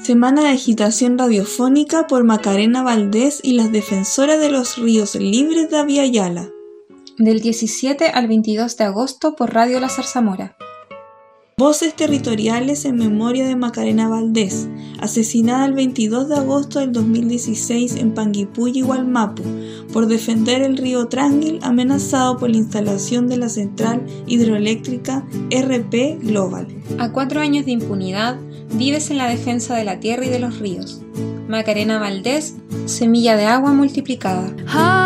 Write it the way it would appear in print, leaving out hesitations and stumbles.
Semana de agitación radiofónica por Macarena Valdés y las defensoras de los ríos libres de Abya Yala. Del 17 al 22 de agosto por Radio La Zarzamora. Voces territoriales en memoria de Macarena Valdés, asesinada el 22 de agosto del 2016 en Panguipulli, Wallmapu, por defender el río Tranquil amenazado por la instalación de la central hidroeléctrica RP Global. A 4 años de impunidad, vives en la defensa de la tierra y de los ríos. Macarena Valdés, semilla de agua multiplicada.